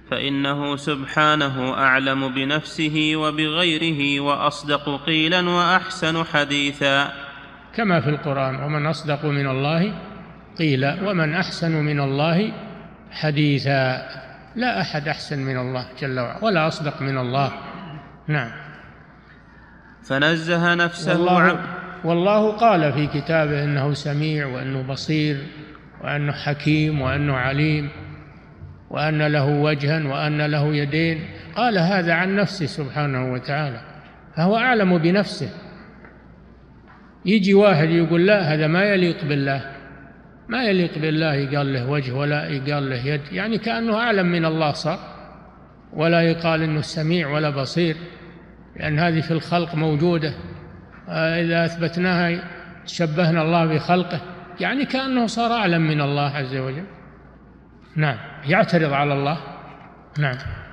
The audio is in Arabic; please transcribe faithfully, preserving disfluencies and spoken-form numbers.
فإنه سبحانه أعلم بنفسه وبغيره وأصدق قيلا وأحسن حديثا، كما في القرآن: ومن أصدق من الله قيلا ومن أحسن من الله حديثا. لا أحد أحسن من الله جل وعلا ولا أصدق من الله. نعم. فنزه نفسه والله, والله قال في كتابه إنه سميع وأنه بصير وأنه حكيم وأنه عليم وأن له وجها وأن له يدين. قال هذا عن نفسه سبحانه وتعالى، فهو أعلم بنفسه. يجي واحد يقول لا هذا ما يليق بالله، ما يليق بالله يقال له وجه ولا يقال له يد، يعني كأنه أعلم من الله صار، ولا يقال إنه سميع ولا بصير، لأن هذه في الخلق موجودة. إذا أثبتناها شبهنا الله بخلقه، يعني كأنه صار أعلم من الله عز وجل. نعم، يعترض على الله. نعم.